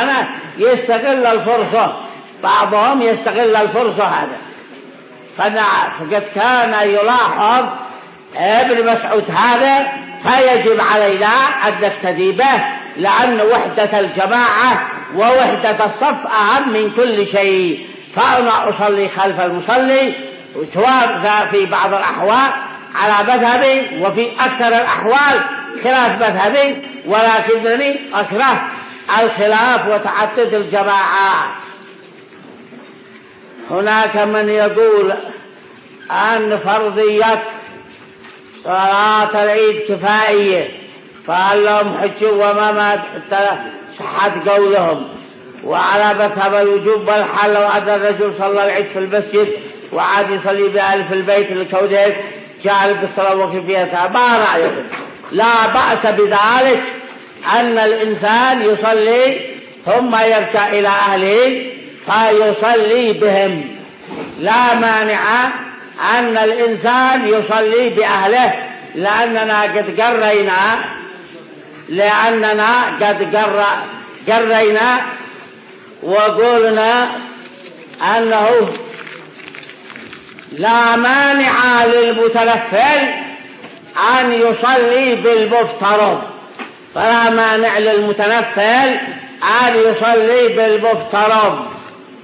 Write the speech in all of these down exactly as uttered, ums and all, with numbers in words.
أنا يستغل الفرصة، بعضهم يستغل الفرصة هذا. فقد كان يلاحظ ابن مسعود هذا، فيجب علينا أن نقتدي به، لأن وحدة الجماعة ووحدة الصف أهم من كل شيء. فأنا أصلي خلف المصلي سواء في بعض الأحوال على مذهبي، وفي أكثر الأحوال خلاف مذهبي، ولكنني أكره الخلاف وتعدد الجماعات. هناك من يقول أن فرضية صلاة العيد كفائية، فهل لهم حج وما ما صحت قولهم؟ وعلى مذهب الوجوب والحل لو أن الرجل صلى العيد في المسجد وعاد يصلي بأهل في البيت لكونه جعل بالصلاة وخفيتها. ما رأيكم؟ لا بأس بذلك أن الإنسان يصلي ثم يرجع إلى أهله فيصلي بهم، لا مانع أن الإنسان يصلي بأهله، لأننا قد قرينا لأننا قد قرينا وقلنا أنه لا مانع للمتنفل أن يصلي بالمفترض، فلا مانع للمتنفل أن يصلي بالمفترض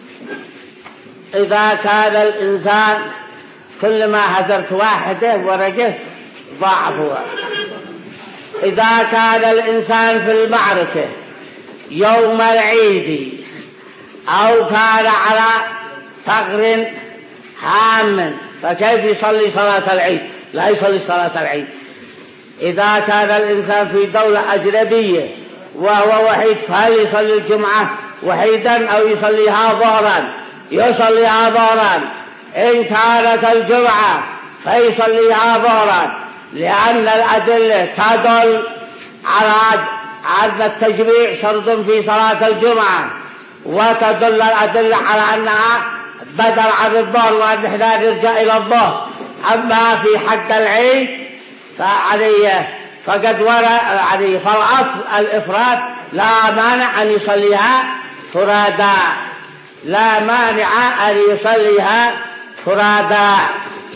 إذا كان الإنسان كلما هزرت واحدة ورقه ضعفها. إذا كان الإنسان في المعركة يوم العيد أو كان على ثغر هام فكيف يصلي صلاة العيد؟ لا يصلي صلاة العيد. إذا كان الإنسان في دولة أجنبية وهو وحيد فهل يصلي الجمعة وحيدا أو يصليها ظهرا؟ يصليها ظهرا. إن كانت الجمعة فيصليها ظهرا، لأن الأدلة تدل على أن التجميع شرط في صلاة الجمعة، وتدل الأدلة على أنها بدل عن الظهر وأن احنا نرجع إلى الظهر. أما في حق العيد فعليه فقد ورد عليه فالأصل الإفراد، لا مانع أن يصليها فرادا، لا مانع أن يصليها فرادا.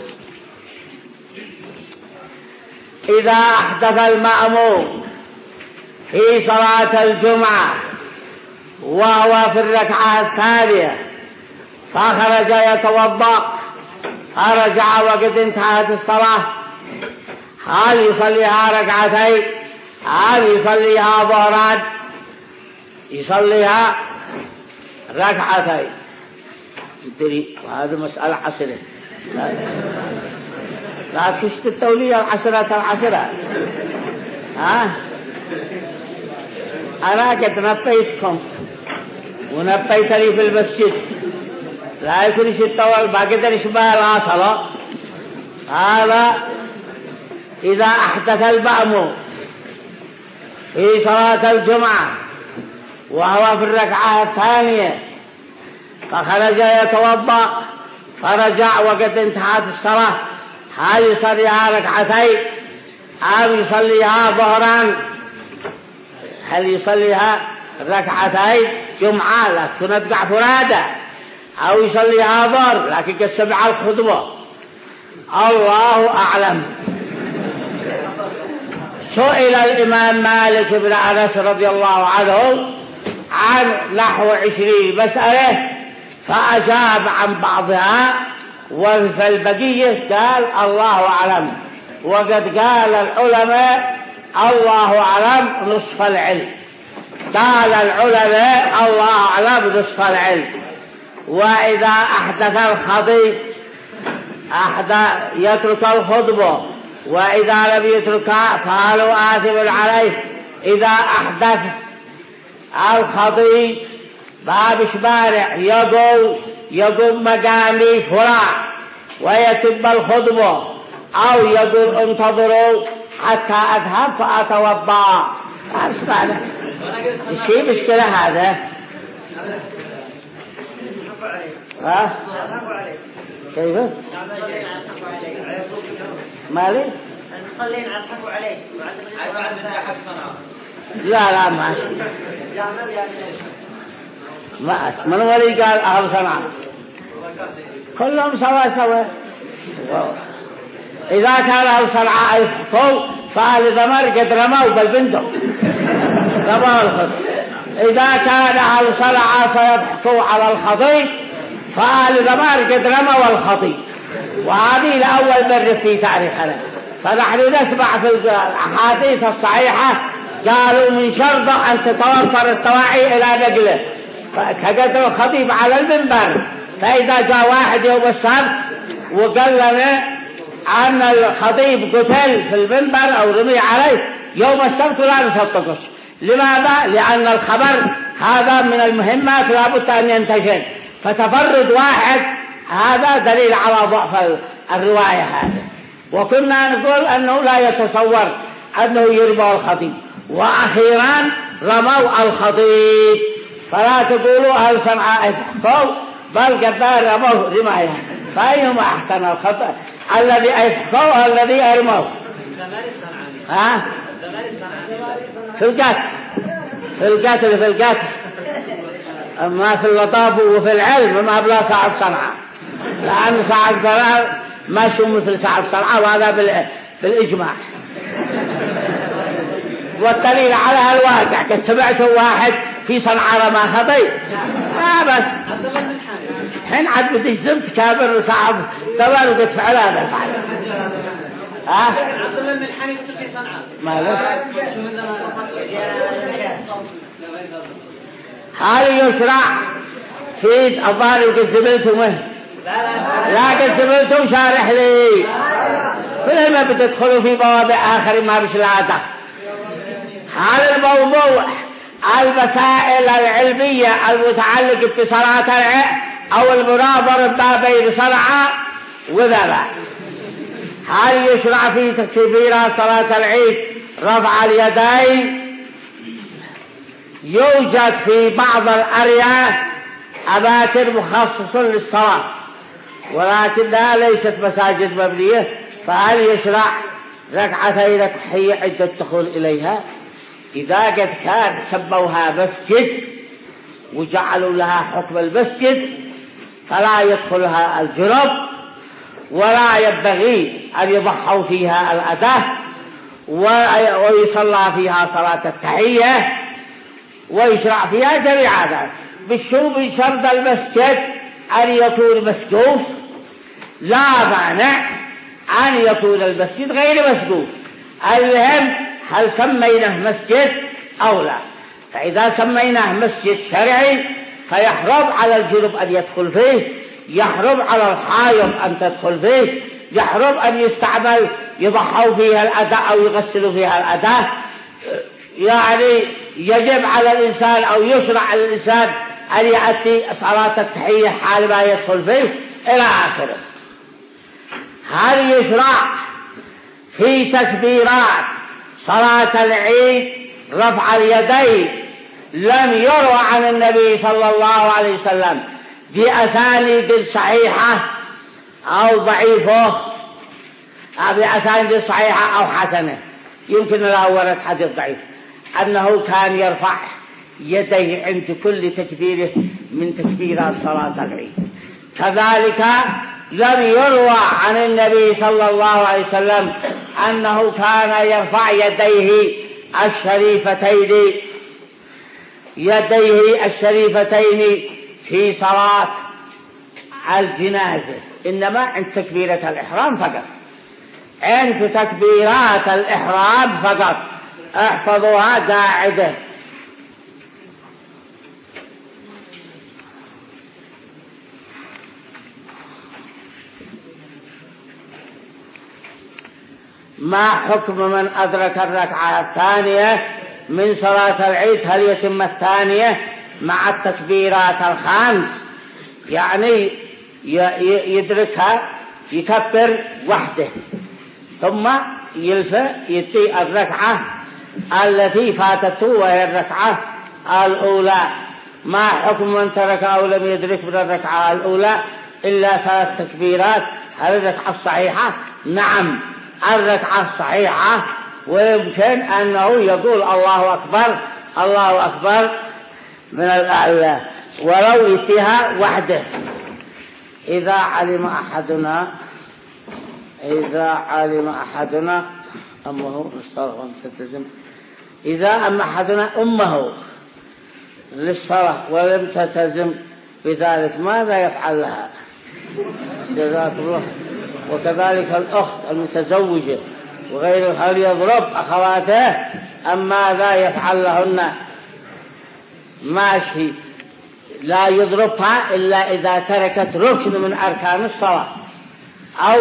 إذا أحدث المأموم في صلاة الجمعة وهو في الركعة الثانية فخرج يتوضأ فرجع وقد انتهت الصلاة، هل يصليها ركعتين؟ هل يصليها ظهران؟ يصليها ركعتين. تدري وهذه مسألة حسنة، لا, لا تشت التولية العشرة العشرة. ها أنا قد نبيتكم ونبيتني في المسجد، لا يكون شيء التول ما قدر يشبه لا صلاة. هذا إذا أحدث المأموم في صلاة الجمعة وهو في الركعة الثانية فخرج يتوضأ فرجع وقد انتهت الصلاة، هل يصليها ركعتين أو يصليها ظهران؟ هل يصليها ركعتين جمعة لا تكون تقع فرادة، أو يصليها ظهر لكن قد سمع الخطبة؟ الله أعلم. سئل الإمام مالك بن أنس رضي الله عنه عن نحو عشرين مسألة فأجاب عن بعضها، وفي البقية قال الله أعلم. وقد قال العلماء الله أعلم نصف العلم، قال العلماء الله أعلم نصف العلم. وإذا أحدث الخطيب أحدث يترك الخطبة، وإذا لم يتركها فهل آثم عليه. إذا أحدث الخطيب باب شبارع يقول يقوم مقامي فلان ويتم الخطبة، أو يقول انتظروا حتى أذهب فأتوضأ. ايش معنى؟ شيء مشكلة هذا. ها؟ كيف؟ مالي؟ المصلين عن حفوا عليه. لا لا ماشي ما من ولي قال أهل صنعاء كلهم سوا سوا. إذا كان أهل صنعاء يخطوا فأهل ذمر قد رموا بالبندق رموا الخط. إذا كان أهل صنعاء سيضحكوا على الخطيب فأهل ذمر قد رموا الخطيب. وهذه لأول مرة في تاريخنا. فنحن نسمع في الأحاديث الصحيحة قالوا من شرط أن تتوفر الطواعي إلى نقله كقدر الخطيب على المنبر. فإذا جاء واحد يوم السبت وقال لنا أن الخطيب قتل في المنبر أو رمي عليه يوم السبت لا نصدقه. لماذا؟ لأن الخبر هذا من المهمات لابد أن ينتشر. فتفرد واحد هذا دليل على ضعف الرواية هذا. وكنا نقول أنه لا يتصور أنه يرمى الخطيب. وأخيرا رموا الخطيب. فلا تقولوا أهل صنعاء يفحقوا بل قد رموه رماية. فأيهما أحسن الخطأ الذي يفحقوا الذي يرموه؟ ها؟ في القتل في القتل في القتل أما في اللطاف وفي العلم ما بلا صعب صنعاء. لأن صعب صنعاء ما شو مثل صعب صنعاء وهذا بالإجماع. والدليل على الواقع قد سمعته واحد في صنعاء رمى خطيب ما بس حين عاد بتجزمت كابر صعب طبعا وقد فعل هذا الفعل. ها عبد الله بن الحنيف في صنعاء ماله هل يشرع في الظاهر قد سمعتم لا قد سمعتم شارح لي فلما بتدخلوا في مواضع آخر ما بش لا دخل. هذا الموضوع المسائل العلمية المتعلقة بصلاة العيد أو المناظرة ما بين صنعاء وذبح. هل يشرع في تكبيرات صلاة العيد رفع اليدين؟ يوجد في بعض الأرياف أماكن مخصصة للصلاة ولكنها ليست مساجد مبنية. فهل يشرع ركعتين تحية عند الدخول إليها؟ إذا قد كان سموها مسجد وجعلوا لها حكم المسجد فلا يدخلها الجنب ولا ينبغي أن يضحوا فيها الأداة ويصلى فيها صلاة التحية ويشرع فيها جميع ذلك بالشوب. من شرط المسجد أن يكون مسقوف. لا مانع أن يكون المسجد غير مسقوف. المهم هل سميناه مسجد أو لا. فإذا سميناه مسجد شرعي فيحرم على الجنب أن يدخل فيه، يحرم على الحائض أن تدخل فيه، يحرم أن يستعمل يضحوا فيها الأداء أو يغسلوا فيها الأداء. يعني يجب على الإنسان أو يشرع على الإنسان أن يأتي صلاة التحية حال ما يدخل فيه إلى آخره. هل يشرع في تكبيرات صلاة العيد رفع اليدين؟ لم يروى عن النبي صلى الله عليه وسلم بأسانيد صحيحة أو ضعيفة، بأسانيد صحيحة أو حسنة. يمكن له ورد حديث ضعيف أنه كان يرفع يديه عند كل تكبيره من تكبيرات صلاة العيد. كذلك لم يروى عن النبي صلى الله عليه وسلم أنه كان يرفع يديه الشريفتين يديه الشريفتين في صلاة الجنازة، إنما عند تكبيرة الإحرام فقط. عند تكبيرات الإحرام فقط. احفظوها قاعدة. ما حكم من أدرك الركعة الثانية من صلاة العيد؟ هل يتم الثانية مع التكبيرات الخمس؟ يعني يدركها يكبر وحده ثم يلفى يتي الركعة التي فاتته وهي الركعة الأولى. ما حكم من ترك أو لم يدرك من الركعة الأولى إلا ثلاث تكبيرات؟ هل الركعة الصحيحة؟ نعم، الركعة الصحيحة ويمكن أنه يقول الله أكبر الله أكبر من الأعلى ولو يتيها وحده. إذا علم أحدنا إذا علم أحدنا أمه للصلاة تلتزم إذا أم أحدنا أمه للصلاة ولم تلتزم بذلك ماذا يفعل لها؟ جزاك الله. وكذلك الأخت المتزوجة وغيرها هل يضرب أخواته أم ماذا يفعل لهن؟ ماشي، لا يضربها إلا إذا تركت ركن من أركان الصلاة أو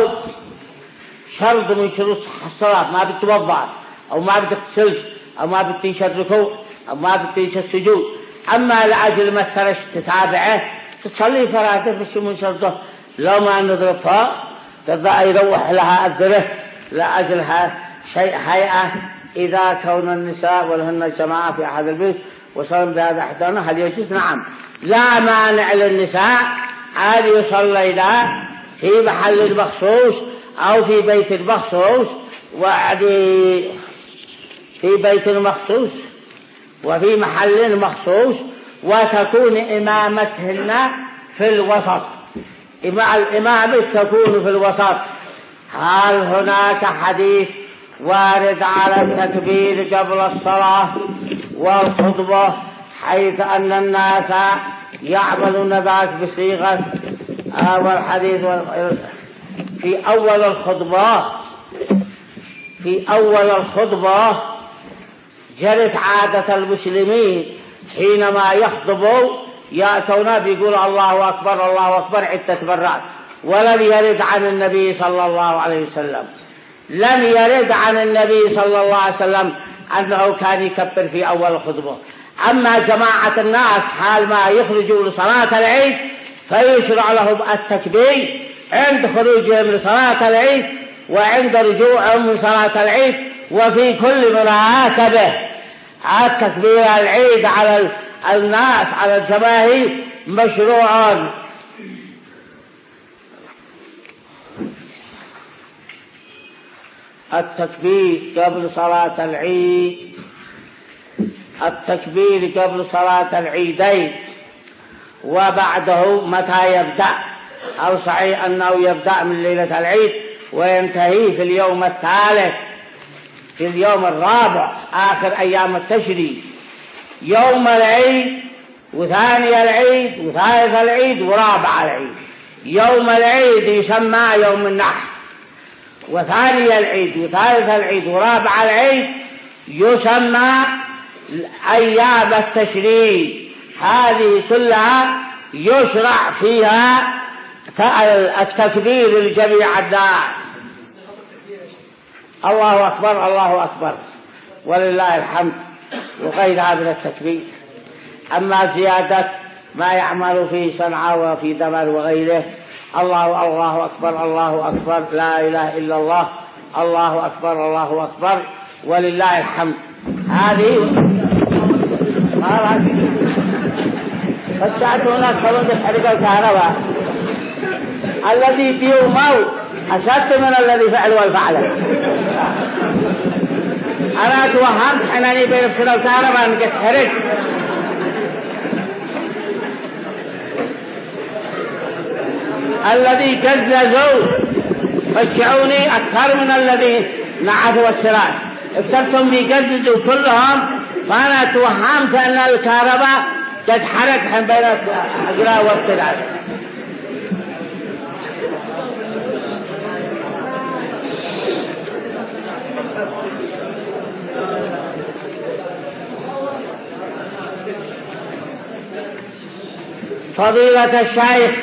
شرط من شروط الصلاة، ما بتوضع أو ما بتغسلش أو ما بتيش الركوع أو ما بتيش السجود. أما لأجل ما سرش تتابعه تصلي فراته في من شرطه لو ما نضربها تبدأ يروح لها الدره لأجلها شيء هيئة. إذا كون النساء ولهن الجماعة في أحد البيت وصلن بهذا أحدانا هل يجوز؟ نعم، لا مانع للنساء أن يصلينا في محل مخصوص أو في بيت مخصوص وعدي في بيت مخصوص وفي محل مخصوص وتكون إمامتهن في الوسط. الإمامة تكون في الوسط. هل هناك حديث وارد على التكبير قبل الصلاة والخطبة حيث أن الناس يعملون ذلك بصيغة والحديث في أول الخطبة في أول الخطبة جرت عادة المسلمين حينما يخطبوا يأتون بيقول الله أكبر الله أكبر عدة مرات، ولم يرد عن النبي صلى الله عليه وسلم لم يرد عن النبي صلى الله عليه وسلم أنه كان يكبر في أول الخطبة. أما جماعة الناس حال ما يخرجوا لصلاة العيد فيشرع لهم التكبير عند خروجهم لصلاة العيد وعند رجوعهم من صلاة العيد وفي كل مناسبة. التكبير العيد على الناس على الجماهير مشروع. التكبير قبل صلاة العيد التكبير قبل صلاة العيدين وبعده متى يبدأ؟ أو صحيح أنه يبدأ من ليلة العيد وينتهي في اليوم الثالث في اليوم الرابع آخر أيام التشريق، يوم العيد وثاني العيد وثالث العيد ورابع العيد. يوم العيد يسمى يوم النحر، وثاني العيد وثالث العيد ورابع العيد يسمى أيام التشريق. هذه كلها يشرع فيها التكبير لجميع الناس. الله أكبر الله أكبر ولله الحمد وغيرها من التكبير. أما زيادة ما يعمل في صنعاء وفي دمر وغيره الله الله أكبر الله أكبر لا إله إلا الله الله أكبر الله أكبر ولله الحمد. هذه فتعتونا صلوات الحريق الكهرباء الذي فيه موت أشد من الذي فعل والفعل. أنا توهمت حناني بين الصلاة الكهرباء أنك تحرق. الذي جززوا فشعوني أكثر من الذي نعثوا السراج. اكثرتم بيجززوا كلهم، فأنا توهمت أن الكهرباء تتحرك بين الأجراء والسراج. فضيلة الشيخ،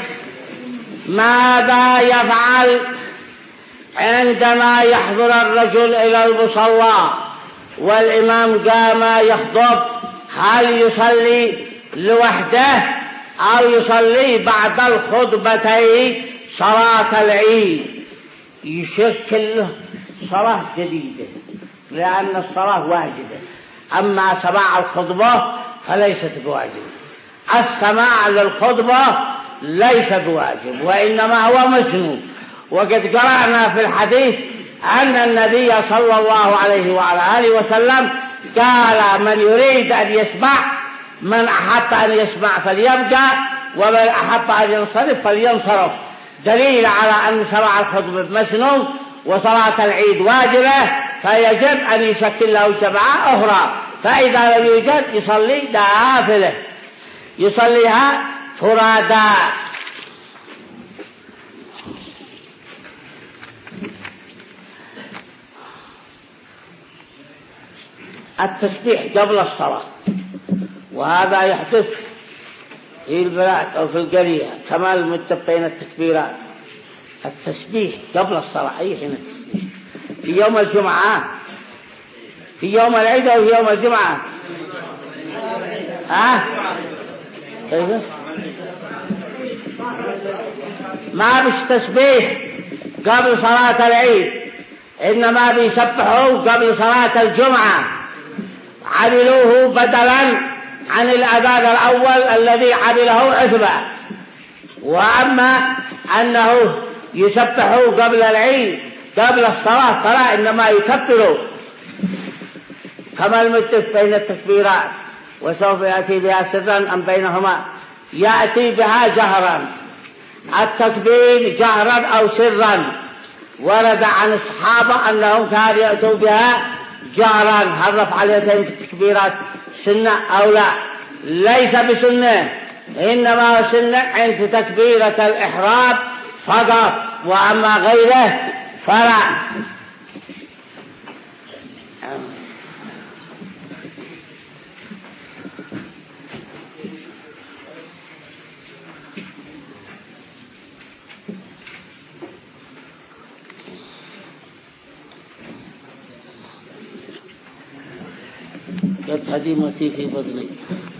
ماذا يفعل عندما يحضر الرجل إلى المصلى والإمام قام يخطب؟ هل يصلي لوحده أو يصلي بعد الخطبتين صلاة العيد؟ يشكل صلاة جديدة لأن الصلاة واجبة، أما سماع الخطبة فليست بواجب. السماع للخطبة ليس بواجب وإنما هو مسنون، وقد قرأنا في الحديث أن النبي صلى الله عليه وعلى آله وسلم قال من يريد أن يسمع، من أحب أن يسمع فليبقى، ومن أحب أن ينصرف فلينصرف، دليل على أن سماع الخطبة مسنون وصلاة العيد واجبة، فيجب أن يشكل له جماعة أخرى، فإذا لم يوجد يصلي نافلة، يصليها فرادا. التسبيح قبل الصلاة، وهذا يحدث في البلاد أو في القرية كما المتبين التكبيرات. التسبيح قبل الصلاة أي حين التسبيح؟ في يوم الجمعة، في يوم العيد أو في يوم الجمعة؟ ها؟ كيف؟ ما بيش تسبيح قبل صلاة العيد، إنما بيسبحوا قبل صلاة الجمعة، عملوه بدلا عن الأذان الأول الذي عمله عتبة. وأما أنه يسبحوا قبل العيد قبل الصلاة فلا، إنما يكبروا كما المتفق بين التكبيرات، وسوف يأتي بها سرا أم بينهما. يأتي بها جهرا، التكبير جهرا أو سرا، ورد عن الصحابة أنهم كانوا يأتوا بها جهرا. هل رفع اليدين في التكبيرات سنة أو لا؟ ليس بسنة، إنما هو سنة عند تكبيرة الإحرام فقط، وأما غيره فلا. قد هديمتي في بطني.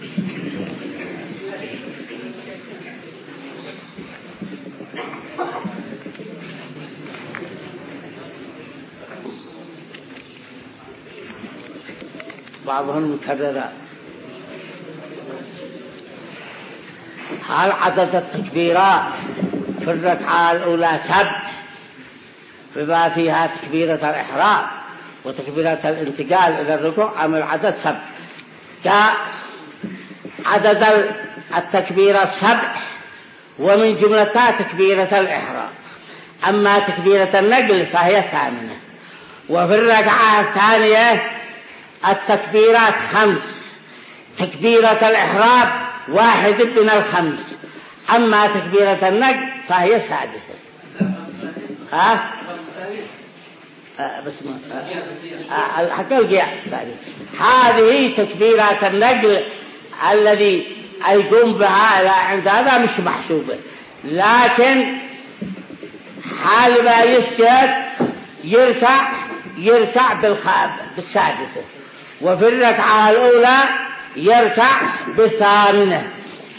بعضهم مكررات. هل عدد التكبيرات في الركعة الأولى سبع بما فيها تكبيرة الإحرام وتكبيرة الانتقال إلى الركوع، أم العدد سبع؟ عدد التكبيرات سبع، ومن جملتها تكبيرة الإحرام. أما تكبيرة النقل فهي ثامنة. وفي الركعة الثانية التكبيرات خمس، تكبيرة الإحرام واحد من الخمس، أما تكبيرة النقل فهي سادسة. ها؟ آه بس ما آه حتى القياس هذه تكبيرات النقل الذي يقوم بها لا عند هذا مش محسوبة، لكن حال ما يسجد يركع يركع بالسادسة، وفي الركعة الأولى يركع بالثامنة.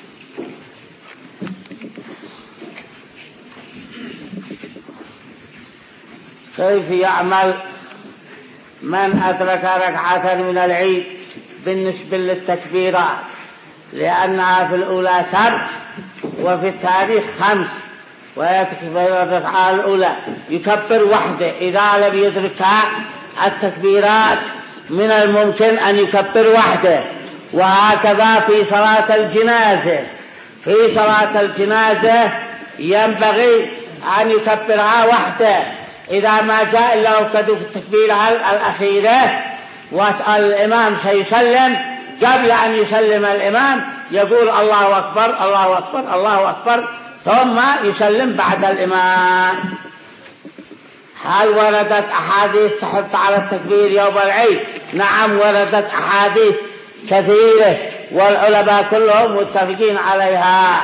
كيف يعمل من أدرك ركعة من العيد بالنسبة للتكبيرات؟ لأنها في الأولى سبع وفي التاريخ خمس، ويكبر الركعة الأولى يكبر وحده إذا لم يدركها التكبيرات من الممكن أن يكبر وحده. وهكذا في صلاة الجنازة، في صلاة الجنازة ينبغي أن يكبرها وحده إذا ما جاء إلا وقد في التكبيرة الأخيرة، واسأل الإمام سيسلم، قبل أن يسلم الإمام يقول الله أكبر الله أكبر الله أكبر، ثم يسلم بعد الإمام. هل وردت أحاديث تحث على التكبير يوم العيد؟ نعم وردت أحاديث كثيرة والعلماء كلهم متفقين عليها.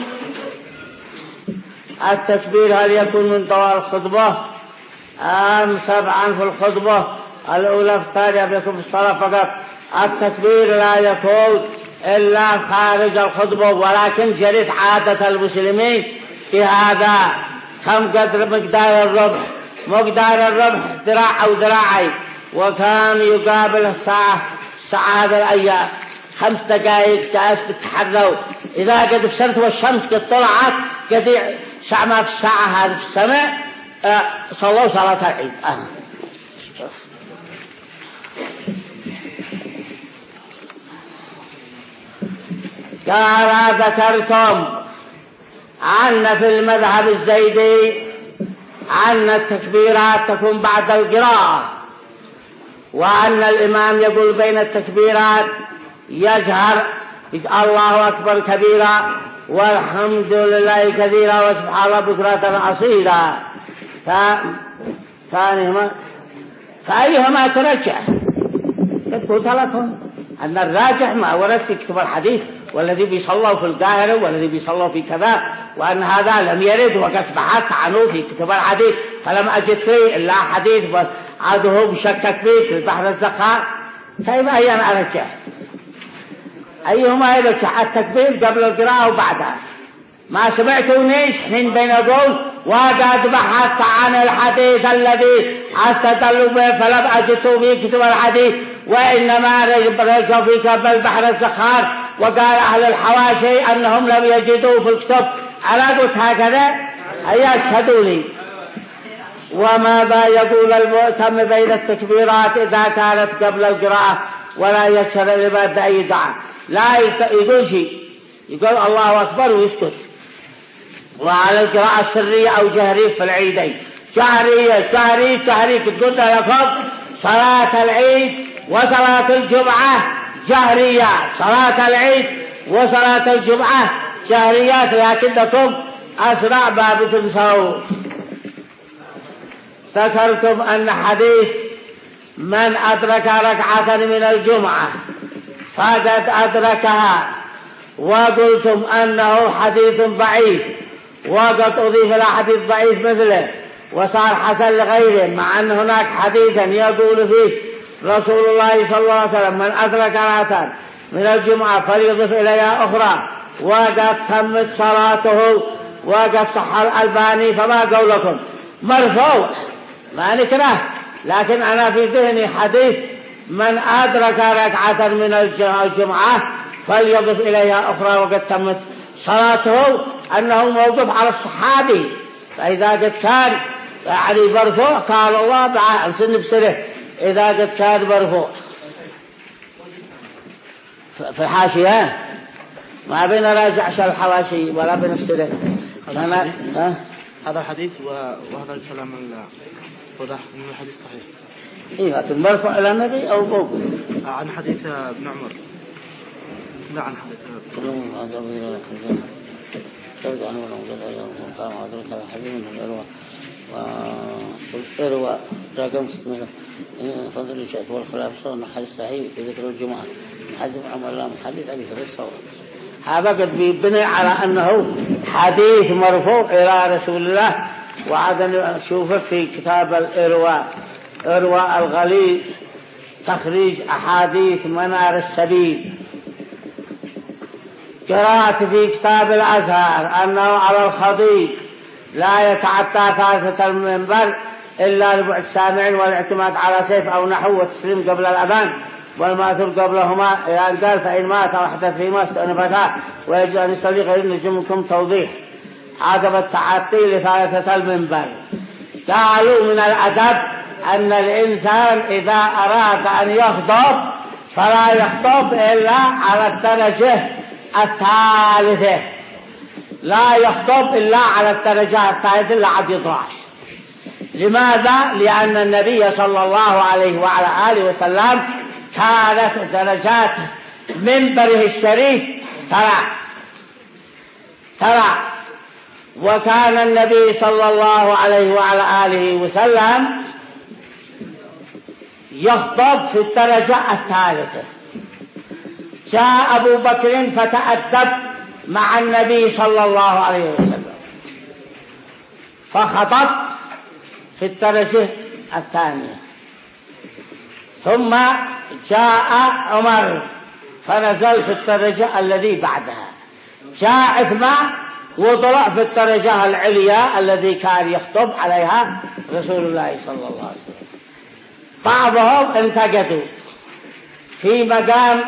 التكبير هل يكون من طوال الخطبة أم سبعا في الخطبة الأولى في الثانية يكون في الصلاة فقط؟ التكبير لا يكون إلا خارج الخطبة، ولكن جرت عادة المسلمين في هذا. كم قدر مقدار الربح؟ مقدار الربح ذراع أو ذراعي، وكان يقابل الساعة الساعة هذه الأيام خمس دقائق جالس بتحروا، إذا قد بسرت والشمس قد طلعت قد ساعة ما في الساعة هذه في السماء صلوا صلاة العيد. آه. قال ذكرتم أن في المذهب الزيدي أن التكبيرات تكون بعد القراءة، وأن الإمام يقول بين التكبيرات يجهر الله أكبر كبيرا والحمد لله كثيرا وسبحان الله بكرة أصيلا. ثانيهما فأيهما ترجح؟ تقول ثلاثهم أن الراجح ما ورد في كتب الحديث، والذي بيصلوا في القاهرة والذي بيصلوا في كذا، وأن هذا لم يرد، وقد بحثت عنه في كتب الحديث فلم أجد فيه إلا حديث عاده بشكك فيه في البحر الزخار. كيف أيهما أرجح؟ أيهما يرجح؟ التكبير قبل القراءة وبعدها. ما سمعتونيش حين بين أقول وقد بحثت عن الحديث الذي أستدل به فلم أجد في كتب الحديث، وإنما رجعوا في كتاب البحر الزخار وقال أهل الحواشي أنهم لم يجدوا في الكتب. ألا قلت هكذا؟ هيا اشهدوا لي. وماذا يقول المؤتم بين التكبيرات إذا كانت قبل القراءة ولا يكسر العباد بأي دعاء؟ لا يقول شيء، يقول الله أكبر ويسكت. وعلى القراءة السرية أو جهرية في العيدين، جهرية جهرية جهرية تقول لكم صلاة العيد وصلاة الجمعة جهرية، صلاة العيد وصلاة الجمعة جهريات، لكنكم أسرع ما بتنسوا. ذكرتم أن حديث من أدرك ركعة من الجمعة فقد أدركها، وقلتم أنه حديث ضعيف، وقد أضيف إلى حديث ضعيف مثله وصار حسن لغيره، مع أن هناك حديثا يقول فيه رسول الله صلى الله عليه وسلم من أدرك ركعة من الجمعة فليضف إليها أخرى وقد تمت صلاته، وقد صح الألباني. فما قولكم؟ مرفوع ما نكره، لكن أنا في ذهني حديث من أدرك ركعة من الجمعة فليضف إليها أخرى وقد تمت صلاته، أنه موقف على الصحابي. فإذا قد كان يعني مرفوع قال الله بعد سن بسره، إذا قد كان مرفوع في الحاشية ما بين راجع شر الحواشي ولا بنفسه. هذا الحديث وهذا الكلام واضح من الحديث صحيح. إيه لكن مرفوع إلى النبي أو فوق؟ عن حديث ابن عمر. لا عن حديث ابن عمر. ترجع عنه ولا أيضا قام عذرك هذا حديث من الإروى والإروى رقم ستمائة فضل الشيء والخلاف صار من حديث صحيح في ذكر الجمعة من حديث عمر الله من حديث أبي هريرة صور. هذا قد بيبني على أنه حديث مرفوع إلى رسول الله. وعدنا نشوفه في كتاب الإروى، إروى الغليل تخريج أحاديث منار السبيل. قرأت في كتاب الأزهر أنه على الخطيب لا يتعدى ثالثة المنبر إلا ربع السامعين والاعتماد على سيف أو نحو والتسليم قبل الأذان والماثور قبلهما. يعني قال فإن مات أو أحدث فيما استأنفتا ويجب أن يصلي غير نجمكم توضيح عدم التعطي لثالثة المنبر. قالوا من الأدب أن الإنسان إذا أراد أن يخطب فلا يخطب إلا على الدرجة الثالثة، لا يخطب إلا على الدرجة الثالثة إلا عد يدراش. لماذا؟ لأن النبي صلى الله عليه وعلى آله وسلم كانت درجات منبره الشريف ثلاث ثلاث وكان النبي صلى الله عليه وعلى آله وسلم يخطب في الدرجة الثالثة. جاء أبو بكر فتأدب مع النبي صلى الله عليه وسلم فخطب في الدرجة الثانية، ثم جاء عمر فنزل في الدرجة الذي بعدها، جاء عثمان وطلع في الدرجة العليا الذي كان يخطب عليها رسول الله صلى الله عليه وسلم. بعضهم انتقدوا في مقام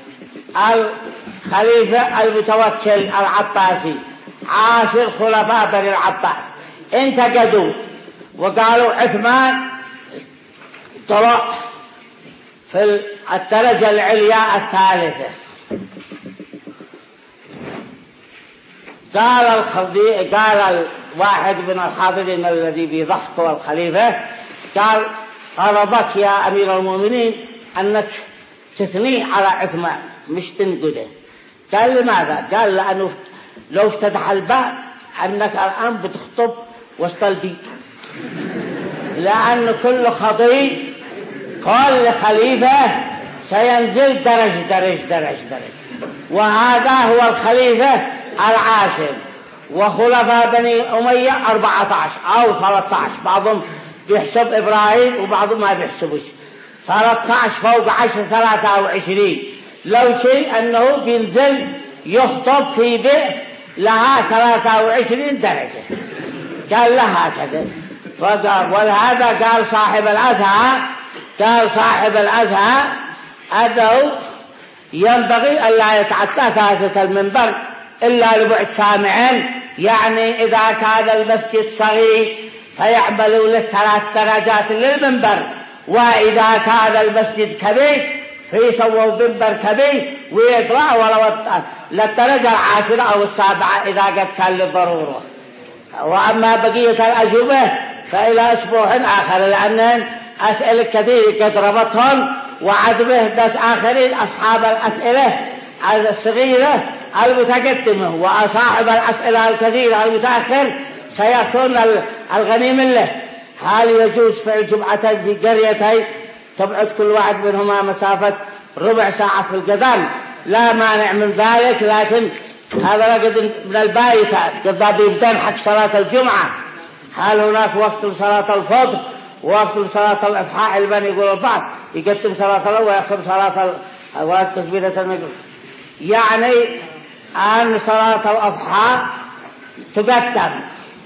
الخليفة المتوكل العباسي عاشر خلفاء بني العباس، انتقدوا وقالوا عثمان طلع في الدرجة العليا الثالثة. قال الخضي قال الواحد من الحاضرين الذي بضحك والخليفة قال طلبك يا أمير المؤمنين أنك تثني على عثمان مش تنقده. قال لماذا؟ قال لأنه لو افتتح الباب أنك الآن بتخطب وسط البيت، لأن كل خطيب كل خليفة سينزل درج درج درج درج، وهذا هو الخليفة العاشر، وخلفاء بني أمية أربعة عشر أو ثلاثة عشر، بعضهم بيحسب إبراهيم وبعضهم ما بيحسبش، ثلاثة عشر فوق عشر ثلاثة وعشرين. لو شيء أنه بينزل يخطب في بئر لها ثلاثة وعشرين درجة، قال لها هكذا. فقال ولهذا قال صاحب الأزهر قال صاحب الأزهر أنه ينبغي ألا يتعدى ثالثة المنبر إلا لبعد سامعين، يعني إذا كان المسجد صغير فيعملوا للثلاث درجات للمنبر، وإذا كان المسجد كبير فيسووا منبر كبير ويقرأ ولو للدرجة العاشرة أو السابعة إذا قد كان للضرورة. وأما بقية الأجوبة فإلى أسبوع آخر، لأن أسئلة كثيرة قد ربطهم وعدمه ناس آخرين أصحاب الأسئلة الصغيرة المتقدمة، وأصحاب الأسئلة الكثيرة المتأخر سيكون الغنيم له. هل يجوز فعل جمعتين في قريتين تبعد كل واحد منهما مسافة ربع ساعة في القدم؟ لا مانع من ذلك، لكن هذا رقد من البايتات قد يبدأ حق صلاة الجمعة. هل هناك وقت لصلاة الفطر ووقت لصلاة الإضحى؟ البن يقول البعض يقدم صلاة الأول ويأخر صلاة الأول تكبيرة المغرب، يعني أن صلاة الأضحى تقدم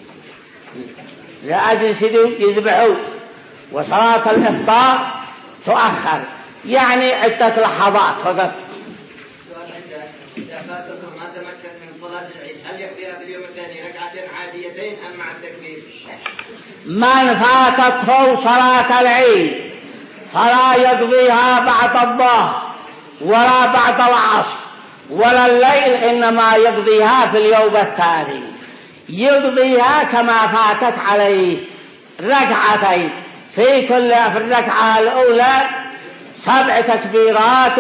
لأجل سيدهم يذبحوا، وصلاة الإفطار تؤخر، يعني عدة لحظات فقط. إذا فاتته ما تمكن من صلاة العيد هل يقضيها في اليوم الثاني ركعتين عاديتين أم مع التكبير؟ من فاتته صلاة العيد فلا يقضيها بعد الظهر ولا بعد العصر ولا الليل، إنما يقضيها في اليوم الثاني، يقضيها كما فاتت عليه ركعتين، في كل في الركعة الأولى سبع تكبيرات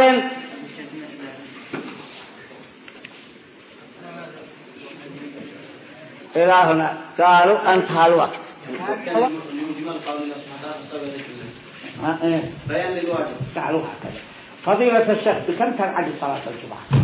إلى هنا. قالوا انتهى الوقت. بيان للواجب. قالوا هكذا. فضيلة الشيخ بكم تنعقد صلاة الجمعة؟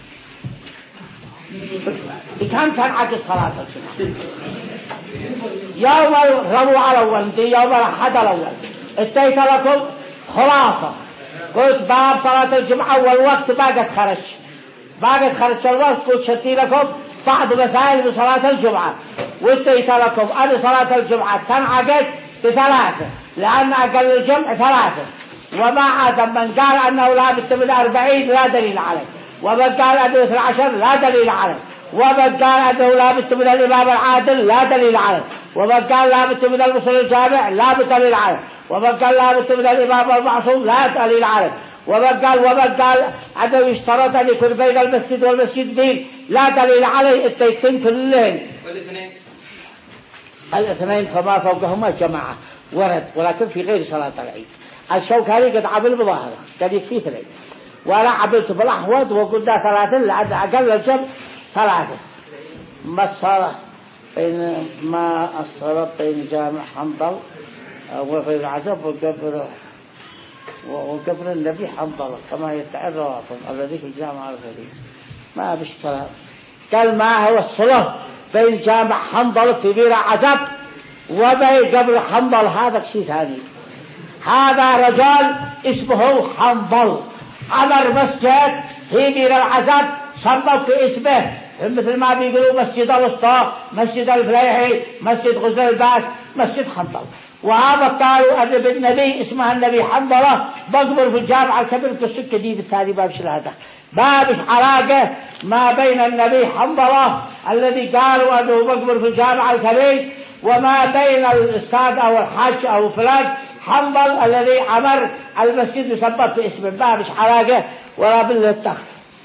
بكم تنعقد صلاة الجمعة؟ يوم الربوع الأول يوم الأحد الأول اتيت لكم خلاصة، قلت باب صلاة الجمعة والوقت باقت خرج باقت خرج الوقت، قلت شتي لكم بعض مسائل بصلاة الجمعة، واتيت لكم أن صلاة الجمعة تنعقد بثلاثة، لأن أقل الجمع ثلاثة، وما عدم من قال أنه لا بد من أربعين لا دليل عليه، ومن قال أنه اثنى عشر لا دليل عليه، ومن قال أنه لا بد من الإمام العادل لا دليل عليه، ومن قال لا بد من المصلي الجامع لا دليل عليه، ومن قال لا بد من الإمام المعصوم لا دليل عليه، ومن قال ومن قال أنه يشترط أن يكون بين المسجد والمسجد دين لا دليل عليه. التيتين كلهم والاثنين الاثنين فما فوقهما جماعة ورد، ولكن في غير صلاة العيد. الشوكاني قد عمل بظاهره قد يكفي اثنين، وأنا عملت بالأحوض وقلنا ثلاثة لأن أقل الجمع ثلاثة. ما الصلاة بين ما الصلاة بين جامع حنظل وفي العجب وقبر وقبر النبي حنظل كما يدعي الروافض الذي في الجامع الغريب، ما بش كلام. قال ما هو الصلاة بين جامع حنظل في بير عجب وبين قبر حنظل؟ هذا شيء ثاني. هذا رجال اسمه حنظل عمر مسجد في بير العجب صرف في اسمه، مثل ما بيقولوا مسجد الوسطى، مسجد الفليحي، مسجد غزل الباس، مسجد حنظل. وهذا قالوا أن بالنبي اسمها النبي حنظلة بقبر في الجامع الكبير في السكة دي بالثاني باب شلهده، بابش علاقة ما بين النبي حنظلة الذي قالوا أنه بقبر في الجامع الكبير وما بين الأستاذ أو الحاج أو فلان حنظل الذي عمر المسجد يسبب في اسمه، ما مش علاقة ولا بالتخ.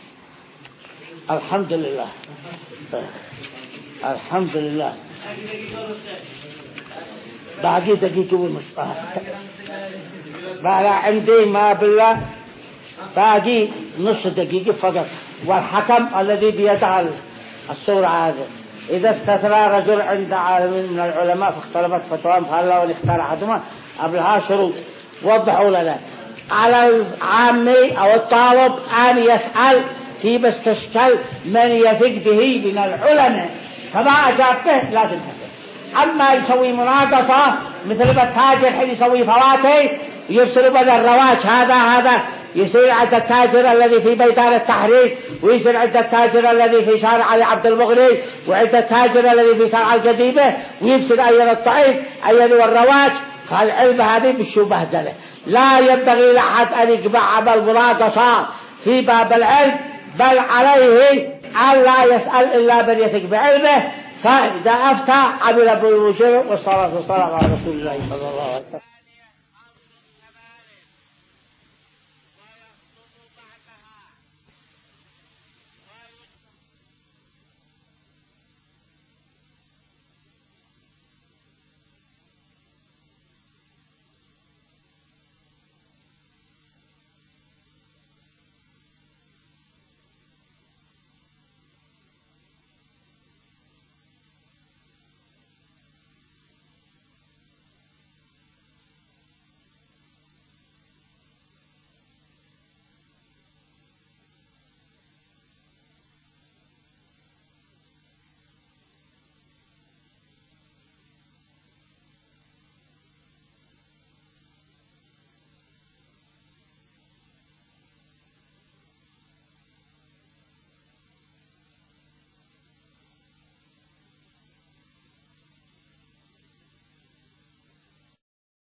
الحمد لله الحمد لله. باقي دقيقة ونص. لا عندي ما بالله باقي نص دقيقة فقط. والحكم الذي بيده الصورة هذا إذا استثنى رجل عند عالم من العلماء فاختلفت فتواهم فهل له اختار أحدهما قبلها شروط وضحوا لنا. على العامي أو الطالب أن يسأل في مستشكل من يثق به من العلماء، فما أجاب به لا تنحكم. أما يسوي مناقصة مثل ما التاجر حين يسوي فواتح يفصل بين الرواج، هذا هذا يصير عند التاجر الذي في ميدان التحرير، ويصير عند التاجر الذي في شارع علي عبد المغني، وعند التاجر الذي في شارع القديمة، ويفصل أيضا الطعيم أيضا والرواج. فالعلم هذه بالشبه زله. لا ينبغي لأحد أن يجمع عمل مناقصة في باب العلم، بل عليه أن لا يسأل إلا من يثق بعلمه، فإذا أفتى عمل بالوجوه. والصلاة والسلام على رسول الله صلى الله عليه وسلم.